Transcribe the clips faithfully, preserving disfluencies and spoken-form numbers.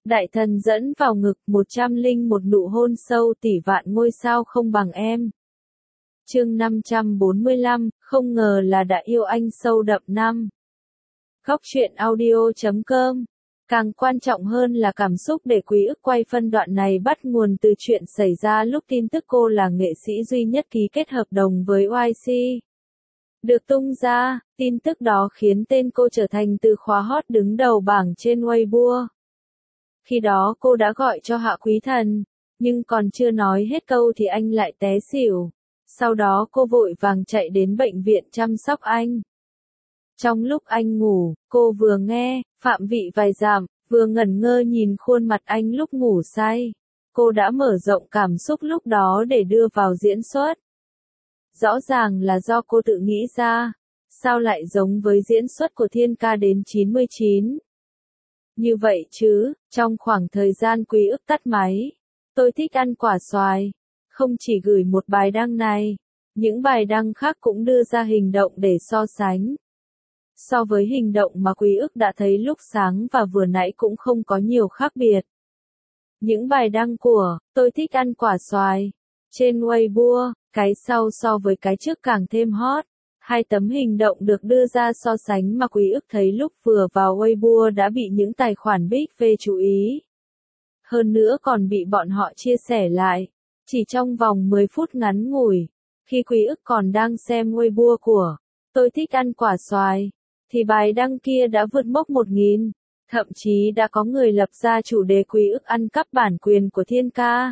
Đại thần dẫn vào ngực, một trăm linh một nụ hôn sâu tỷ vạn ngôi sao không bằng em. Chương năm trăm bốn mươi lăm, không ngờ là đã yêu anh sâu đậm năm. Góc truyện audio chấm com. Càng quan trọng hơn là cảm xúc để Quý Ức quay phân đoạn này bắt nguồn từ chuyện xảy ra lúc tin tức cô là nghệ sĩ duy nhất ký kết hợp đồng với Y C được tung ra. Tin tức đó khiến tên cô trở thành từ khóa hot đứng đầu bảng trên Weibo. Khi đó cô đã gọi cho Hạ Quý Thần, nhưng còn chưa nói hết câu thì anh lại té xỉu. Sau đó cô vội vàng chạy đến bệnh viện chăm sóc anh. Trong lúc anh ngủ, cô vừa nghe, phạm vị vài dặm, vừa ngẩn ngơ nhìn khuôn mặt anh lúc ngủ say. Cô đã mở rộng cảm xúc lúc đó để đưa vào diễn xuất. Rõ ràng là do cô tự nghĩ ra, sao lại giống với diễn xuất của Thiên Ca đến chín mươi chín. Như vậy chứ, trong khoảng thời gian Quý Ức tắt máy, tôi thích ăn quả xoài. Không chỉ gửi một bài đăng này, những bài đăng khác cũng đưa ra hình động để so sánh. So với hình động mà Quý Ức đã thấy lúc sáng và vừa nãy cũng không có nhiều khác biệt. Những bài đăng của tôi thích ăn quả xoài trên Weibo, cái sau so với cái trước càng thêm hot. Hai tấm hình động được đưa ra so sánh mà Quý Ức thấy lúc vừa vào Weibo đã bị những tài khoản Big V chú ý. Hơn nữa còn bị bọn họ chia sẻ lại. Chỉ trong vòng mười phút ngắn ngủi, khi Quý Ức còn đang xem Weibo của tôi thích ăn quả xoài, thì bài đăng kia đã vượt mốc một nghìn. Thậm chí đã có người lập ra chủ đề Quý Ức ăn cắp bản quyền của Thiên Ca.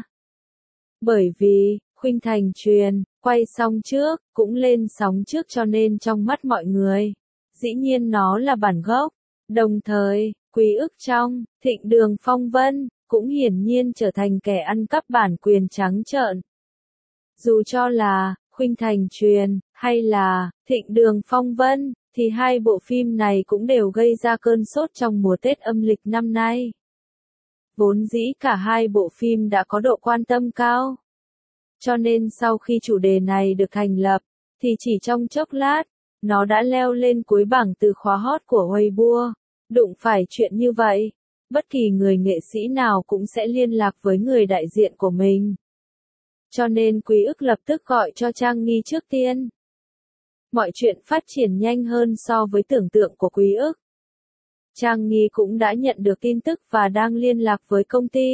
Bởi vì, Khuynh Thành truyền, quay xong trước, cũng lên sóng trước cho nên trong mắt mọi người, dĩ nhiên nó là bản gốc. Đồng thời, Quý Ức trong Thịnh Đường Phong Vân, cũng hiển nhiên trở thành kẻ ăn cắp bản quyền trắng trợn. Dù cho là Khuynh Thành truyền, hay là Thịnh Đường Phong Vân, thì hai bộ phim này cũng đều gây ra cơn sốt trong mùa Tết âm lịch năm nay. Vốn dĩ cả hai bộ phim đã có độ quan tâm cao. Cho nên sau khi chủ đề này được thành lập, thì chỉ trong chốc lát, nó đã leo lên cuối bảng từ khóa hot của Weibo. Đụng phải chuyện như vậy, bất kỳ người nghệ sĩ nào cũng sẽ liên lạc với người đại diện của mình. Cho nên Quý Ức lập tức gọi cho Trang Nghi trước tiên. Mọi chuyện phát triển nhanh hơn so với tưởng tượng của Quý Ức. Trang Nghi cũng đã nhận được tin tức và đang liên lạc với công ty.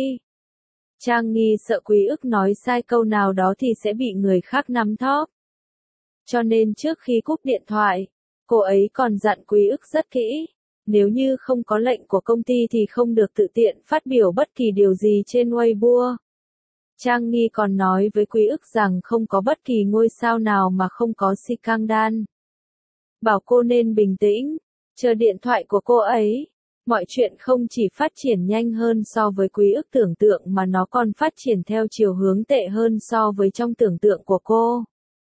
Trang Nghi sợ Quý Ức nói sai câu nào đó thì sẽ bị người khác nắm thóp. Cho nên trước khi cúp điện thoại, cô ấy còn dặn Quý Ức rất kỹ. Nếu như không có lệnh của công ty thì không được tự tiện phát biểu bất kỳ điều gì trên Weibo. Trang Nghi còn nói với Quý Ức rằng không có bất kỳ ngôi sao nào mà không có scandal. Bảo cô nên bình tĩnh, chờ điện thoại của cô ấy. Mọi chuyện không chỉ phát triển nhanh hơn so với Quý Ức tưởng tượng mà nó còn phát triển theo chiều hướng tệ hơn so với trong tưởng tượng của cô.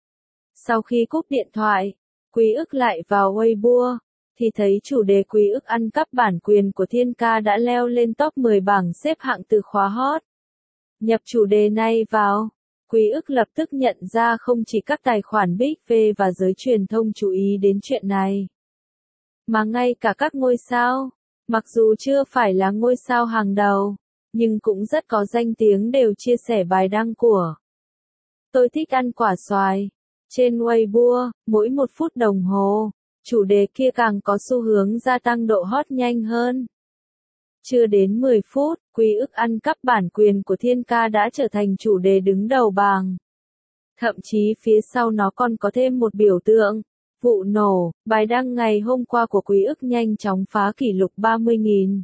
Sau khi cúp điện thoại, Quý Ức lại vào Weibo, thì thấy chủ đề Quý Ức ăn cắp bản quyền của Thiên Ca đã leo lên top mười bảng xếp hạng từ khóa hot. Nhập chủ đề này vào, Quý Ức lập tức nhận ra không chỉ các tài khoản Big V và giới truyền thông chú ý đến chuyện này, mà ngay cả các ngôi sao, mặc dù chưa phải là ngôi sao hàng đầu, nhưng cũng rất có danh tiếng đều chia sẻ bài đăng của tôi thích ăn quả xoài trên Weibo. Mỗi một phút đồng hồ, chủ đề kia càng có xu hướng gia tăng độ hot nhanh hơn. Chưa đến mười phút, Quý Ức ăn cắp bản quyền của Thiên Ca đã trở thành chủ đề đứng đầu bảng. Thậm chí phía sau nó còn có thêm một biểu tượng, vụ nổ. Bài đăng ngày hôm qua của Quý Ức nhanh chóng phá kỷ lục ba mươi nghìn.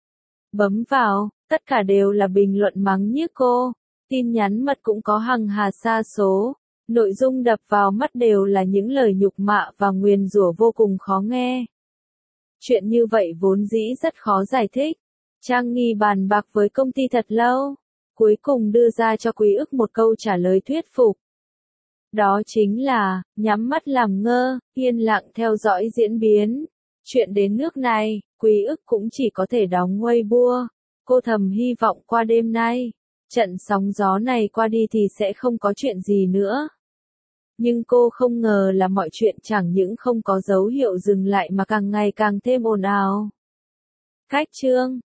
Bấm vào, tất cả đều là bình luận mắng nhiếc cô. Tin nhắn mật cũng có hằng hà sa số. Nội dung đập vào mắt đều là những lời nhục mạ và nguyền rủa vô cùng khó nghe. Chuyện như vậy vốn dĩ rất khó giải thích. Trang Nghi bàn bạc với công ty thật lâu, cuối cùng đưa ra cho Quý Ức một câu trả lời thuyết phục. Đó chính là, nhắm mắt làm ngơ, yên lặng theo dõi diễn biến. Chuyện đến nước này, Quý Ức cũng chỉ có thể đóng Weibo. Cô thầm hy vọng qua đêm nay, trận sóng gió này qua đi thì sẽ không có chuyện gì nữa. Nhưng cô không ngờ là mọi chuyện chẳng những không có dấu hiệu dừng lại mà càng ngày càng thêm ồn ào. Cách chương